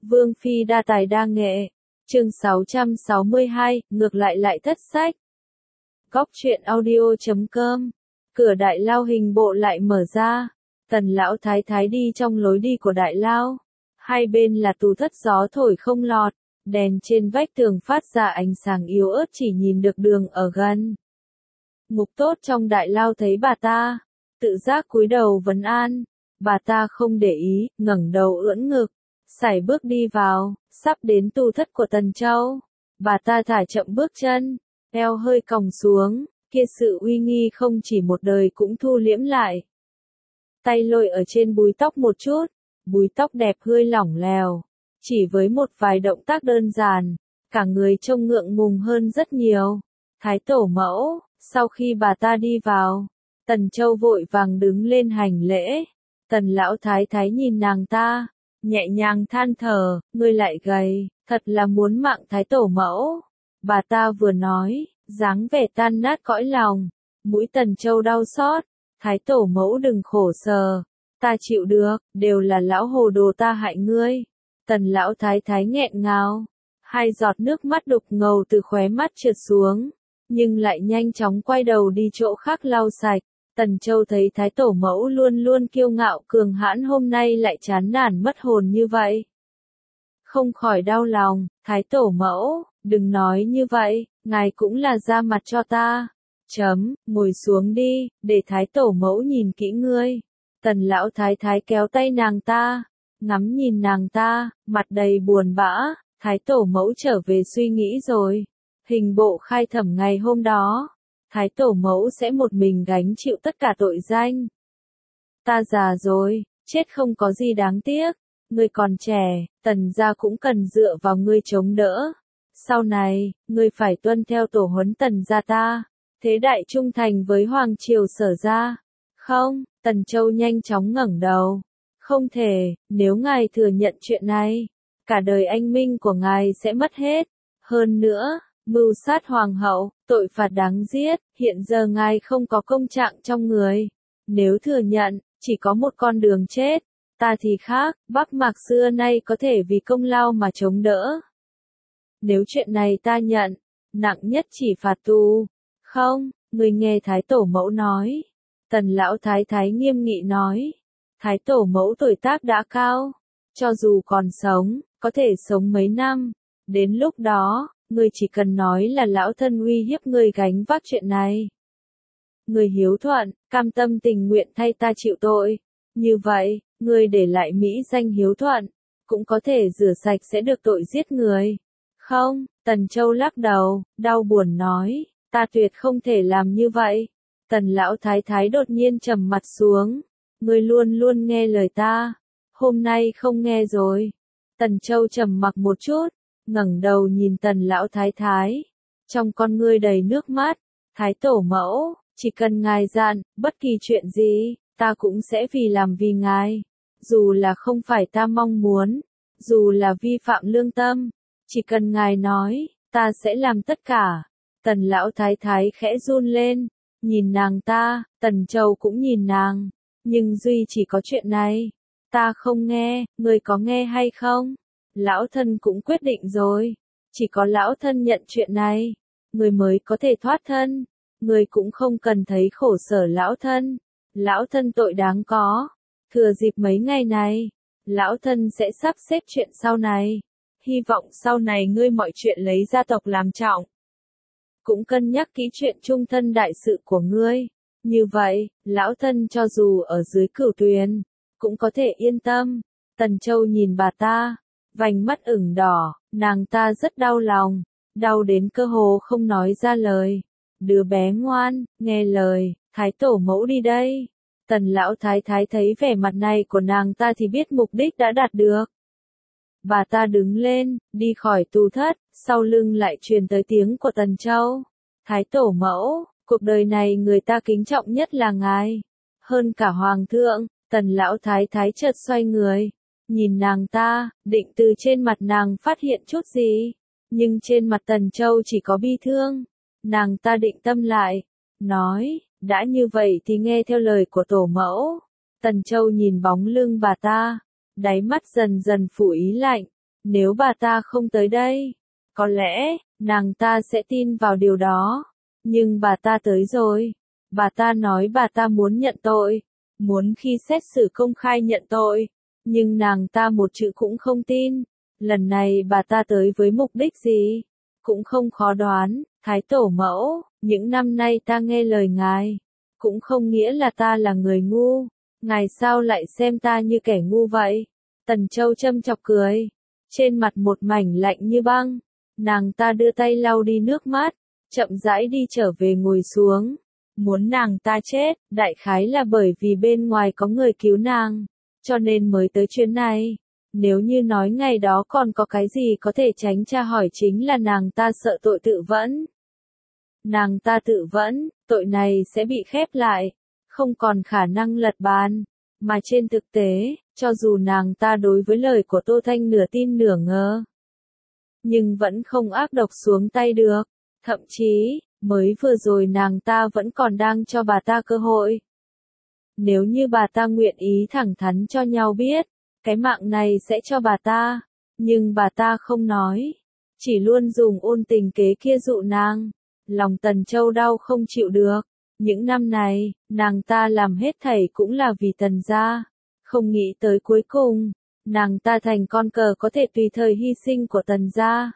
Vương phi đa tài đa nghệ. Chương 662, ngược lại thất sách. Góc truyện audio.com. Cửa đại lao hình bộ lại mở ra. Tần lão thái thái đi trong lối đi của đại lao. Hai bên là tù thất, gió thổi không lọt. Đèn trên vách tường phát ra ánh sáng yếu ớt, chỉ nhìn được đường ở gần. Ngục tốt trong đại lao thấy bà ta, tự giác cúi đầu vấn an. Bà ta không để ý, ngẩng đầu ưỡn ngực, sải bước đi vào. Sắp đến tù thất của Tần Châu, bà ta thả chậm bước chân, eo hơi còng xuống, kia sự uy nghi không chỉ một đời cũng thu liễm lại. Tay lôi ở trên búi tóc một chút, búi tóc đẹp hơi lỏng lẻo, chỉ với một vài động tác đơn giản, cả người trông ngượng ngùng hơn rất nhiều. Thái tổ mẫu, sau khi bà ta đi vào, Tần Châu vội vàng đứng lên hành lễ. Tần lão thái thái nhìn nàng ta, nhẹ nhàng than thở, ngươi lại gầy, thật là muốn mạng thái tổ mẫu. Bà ta vừa nói, dáng vẻ tan nát cõi lòng, mũi Tần Châu đau xót. Thái tổ mẫu đừng khổ sở, ta chịu được, đều là lão hồ đồ ta hại ngươi. Tần lão thái thái nghẹn ngào, hai giọt nước mắt đục ngầu từ khóe mắt trượt xuống, nhưng lại nhanh chóng quay đầu đi chỗ khác lau sạch. Tần Châu thấy thái tổ mẫu luôn luôn kiêu ngạo cường hãn hôm nay lại chán nản mất hồn như vậy. Không khỏi đau lòng, thái tổ mẫu, đừng nói như vậy, ngài cũng là ra mặt cho ta. Ngồi xuống đi, để thái tổ mẫu nhìn kỹ ngươi. Tần lão thái thái kéo tay nàng ta, ngắm nhìn nàng ta, mặt đầy buồn bã. Thái tổ mẫu trở về suy nghĩ rồi. Hình bộ khai thẩm ngày hôm đó, thái tổ mẫu sẽ một mình gánh chịu tất cả tội danh. Ta già rồi, chết không có gì đáng tiếc. Ngươi còn trẻ, Tần gia cũng cần dựa vào ngươi chống đỡ. Sau này, ngươi phải tuân theo tổ huấn Tần gia ta, thế đại trung thành với hoàng triều Sở gia. Không, Tần Châu nhanh chóng ngẩng đầu. Không thể, nếu ngài thừa nhận chuyện này, cả đời anh minh của ngài sẽ mất hết. Hơn nữa, mưu sát hoàng hậu, tội phạt đáng giết, hiện giờ ngài không có công trạng trong người. Nếu thừa nhận, chỉ có một con đường chết. Ta thì khác, Bắc Mạc xưa nay có thể vì công lao mà chống đỡ. Nếu chuyện này ta nhận, nặng nhất chỉ phạt tù. Không, người nghe thái tổ mẫu nói. Tần lão thái thái nghiêm nghị nói. Thái tổ mẫu tuổi tác đã cao, cho dù còn sống, có thể sống mấy năm. Đến lúc đó, ngươi chỉ cần nói là lão thân uy hiếp ngươi gánh vác chuyện này. Ngươi hiếu thuận, cam tâm tình nguyện thay ta chịu tội. Như vậy, ngươi để lại mỹ danh hiếu thuận, cũng có thể rửa sạch sẽ được tội giết người. Không, Tần Châu lắc đầu, đau buồn nói, ta tuyệt không thể làm như vậy. Tần lão thái thái đột nhiên trầm mặt xuống. Ngươi luôn luôn nghe lời ta, hôm nay không nghe rồi. Tần Châu trầm mặc một chút, ngẩng đầu nhìn Tần lão thái thái, trong con ngươi đầy nước mắt. Thái tổ mẫu, chỉ cần ngài dặn, bất kỳ chuyện gì, ta cũng sẽ làm vì ngài. Dù là không phải ta mong muốn, dù là vi phạm lương tâm, chỉ cần ngài nói, ta sẽ làm tất cả. Tần lão thái thái khẽ run lên, nhìn nàng ta. Tần Châu cũng nhìn nàng, nhưng duy chỉ có chuyện này, ta không nghe, ngươi có nghe hay không? Lão thân cũng quyết định rồi, chỉ có lão thân nhận chuyện này, ngươi mới có thể thoát thân. Ngươi cũng không cần thấy khổ sở lão thân. Lão thân tội đáng có. Thừa dịp mấy ngày này, lão thân sẽ sắp xếp chuyện sau này. Hy vọng sau này ngươi mọi chuyện lấy gia tộc làm trọng. Cũng cân nhắc kỹ chuyện chung thân đại sự của ngươi. Như vậy, lão thân cho dù ở dưới cửu tuyền, cũng có thể yên tâm. Tần Châu nhìn bà ta, vành mắt ửng đỏ, nàng ta rất đau lòng, đau đến cơ hồ không nói ra lời. Đứa bé ngoan, nghe lời, thái tổ mẫu đi đây. Tần lão thái thái thấy vẻ mặt này của nàng ta thì biết mục đích đã đạt được. Bà ta đứng lên, đi khỏi tù thất, sau lưng lại truyền tới tiếng của Tần Châu. Thái tổ mẫu, cuộc đời này người ta kính trọng nhất là ngài. Hơn cả hoàng thượng. Tần lão thái thái chợt xoay người, nhìn nàng ta, định từ trên mặt nàng phát hiện chút gì. Nhưng trên mặt Tần Châu chỉ có bi thương. Nàng ta định tâm lại, nói, đã như vậy thì nghe theo lời của tổ mẫu. Tần Châu nhìn bóng lưng bà ta, đáy mắt dần dần phủ ý lạnh, Nếu bà ta không tới đây, có lẽ, nàng ta sẽ tin vào điều đó. Nhưng bà ta tới rồi. Bà ta nói bà ta muốn nhận tội. Muốn khi xét xử công khai nhận tội. Nhưng nàng ta một chữ cũng không tin. Lần này bà ta tới với mục đích gì? Cũng không khó đoán, Thái Tổ mẫu, những năm nay ta nghe lời ngài. Cũng không nghĩa là ta là người ngu. Ngài sao lại xem ta như kẻ ngu vậy? Tần Châu châm chọc cười. Trên mặt một mảnh lạnh như băng. Nàng ta đưa tay lau đi nước mắt. Chậm rãi đi trở về ngồi xuống. Muốn nàng ta chết, đại khái là bởi vì bên ngoài có người cứu nàng. Cho nên mới tới chuyến này. Nếu như nói ngày đó còn có cái gì có thể tránh tra hỏi chính là nàng ta sợ tội tự vẫn. Nàng ta tự vẫn, tội này sẽ bị khép lại. Không còn khả năng lật bàn. Mà trên thực tế, cho dù nàng ta đối với lời của Tô Thanh nửa tin nửa ngờ. Nhưng vẫn không ác độc xuống tay được. Thậm chí, mới vừa rồi nàng ta vẫn còn đang cho bà ta cơ hội. Nếu như bà ta nguyện ý thẳng thắn cho nhau biết, cái mạng này sẽ cho bà ta. Nhưng bà ta không nói. Chỉ luôn dùng ôn tình kế kia dụ nàng. Lòng Tần Châu đau không chịu được. Những năm này, nàng ta làm hết thảy cũng là vì Tần gia. Không nghĩ tới cuối cùng, nàng ta thành con cờ có thể tùy thời hy sinh của Tần gia.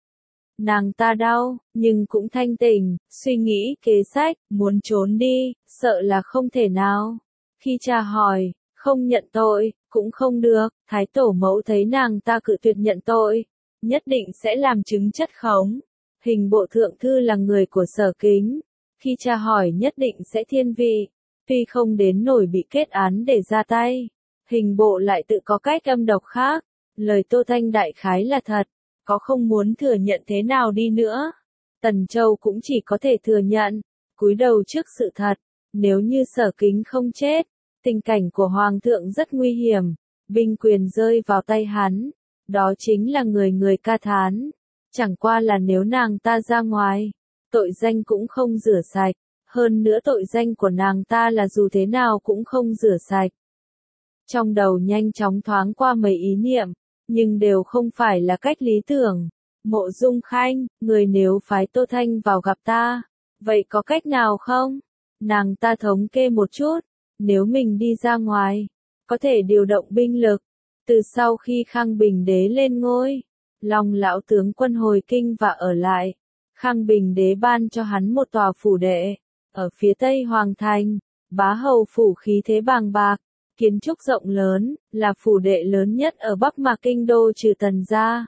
Nàng ta đau, nhưng cũng thanh tỉnh, suy nghĩ kế sách, muốn trốn đi, sợ là không thể nào. Khi cha hỏi, không nhận tội, cũng không được, Thái Tổ mẫu thấy nàng ta cự tuyệt nhận tội, nhất định sẽ làm chứng chất khống. Hình bộ thượng thư là người của Sở Kính, khi cha hỏi nhất định sẽ thiên vị, tuy không đến nổi bị kết án để ra tay. Hình bộ lại tự có cách âm độc khác, lời Tô Thanh đại khái là thật, có không muốn thừa nhận thế nào đi nữa. Tần Châu cũng chỉ có thể thừa nhận, cúi đầu trước sự thật, nếu như Sở Kính không chết, tình cảnh của Hoàng thượng rất nguy hiểm, binh quyền rơi vào tay hắn, đó chính là người người ca thán. Chẳng qua là nếu nàng ta ra ngoài, tội danh cũng không rửa sạch, hơn nữa tội danh của nàng ta là dù thế nào cũng không rửa sạch. Trong đầu nhanh chóng thoáng qua mấy ý niệm, nhưng đều không phải là cách lý tưởng. Mộ Dung Khanh, người nếu phái Tô Thanh vào gặp ta, vậy có cách nào không? Nàng ta thống kê một chút, nếu mình đi ra ngoài, có thể điều động binh lực. Từ sau khi Khang Bình Đế lên ngôi, Long lão tướng quân hồi kinh và ở lại. Khang Bình Đế ban cho hắn một tòa phủ đệ, ở phía tây Hoàng Thành, bá hầu phủ khí thế bàng bạc, kiến trúc rộng lớn, là phủ đệ lớn nhất ở Bắc Mạc Kinh Đô trừ Tần gia.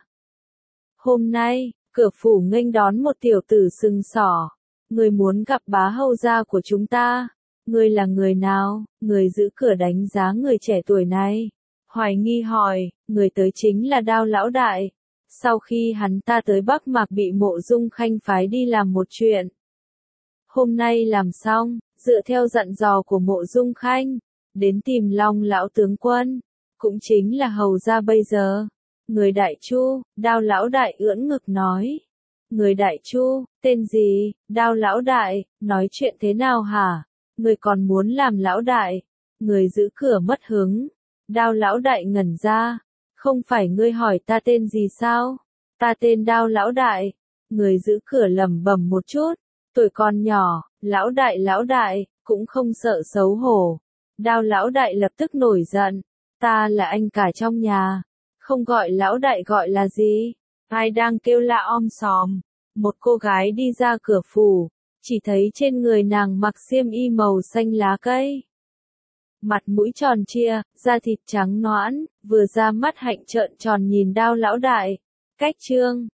Hôm nay, cửa phủ nghênh đón một tiểu tử sừng sỏ. Người muốn gặp bá hầu gia của chúng ta. Người là người nào? Người giữ cửa đánh giá người trẻ tuổi này. Hoài nghi hỏi, người tới chính là Đao lão đại. Sau khi hắn ta tới Bắc Mạc bị Mộ Dung Khanh phái đi làm một chuyện. Hôm nay làm xong, dựa theo dặn dò của Mộ Dung Khanh, đến tìm Long lão tướng quân, cũng chính là hầu gia bây giờ. Người Đại Chu, Đao lão đại ưỡn ngực nói. Người Đại Chu, tên gì? Đao lão đại, nói chuyện thế nào hả? Người còn muốn làm lão đại? Người giữ cửa mất hứng. Đao lão đại ngẩn ra. Không phải ngươi hỏi ta tên gì sao? Ta tên Đao lão đại. Người giữ cửa lẩm bẩm một chút. Tuổi còn nhỏ, lão đại, cũng không sợ xấu hổ. Đao lão đại lập tức nổi giận. Ta là anh cả trong nhà. Không gọi lão đại gọi là gì? Ai đang kêu la om sòm? Một cô gái đi ra cửa phủ. Chỉ thấy trên người nàng mặc xiêm y màu xanh lá cây. Mặt mũi tròn trịa, da thịt trắng nõn, vừa ra mắt hạnh trợn tròn nhìn Đao lão đại. Cách chương